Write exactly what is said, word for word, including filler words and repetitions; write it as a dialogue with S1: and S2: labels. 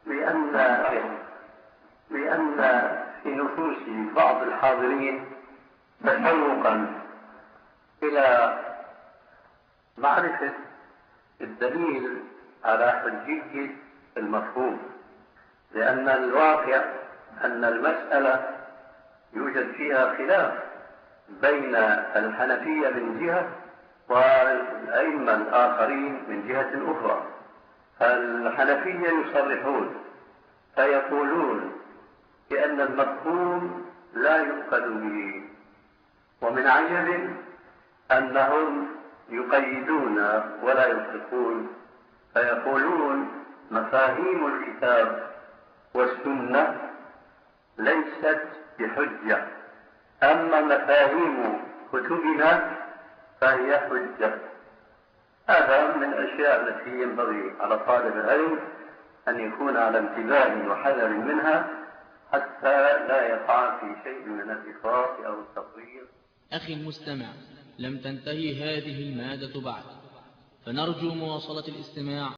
S1: لأن لأن في نفوس بعض الحاضرين تشوقا إلى معرفة الدليل على حجية المفهوم، لأن الواقع أن المسألة يوجد فيها خلاف بين الحنفية من جهة والأئمة الآخرين من جهة أخرى. الحنفية يصرحون فيقولون بأن المفهوم لا يؤخذ به، ومن عجب أنهم يقيدون ولا يطلقون، فيقولون مفاهيم الكتاب والسنة ليست بحجة، أما مفاهيم كتبنا فهي حجة. هذا من الأشياء التي ينبغي على طالب العلم أن يكون على انتباه وحذر منها حتى لا يقع في شيء من الإفراط أو التفريط.
S2: أخي المستمع، لم تنتهي هذه المادة بعد، فنرجو مواصلة الاستماع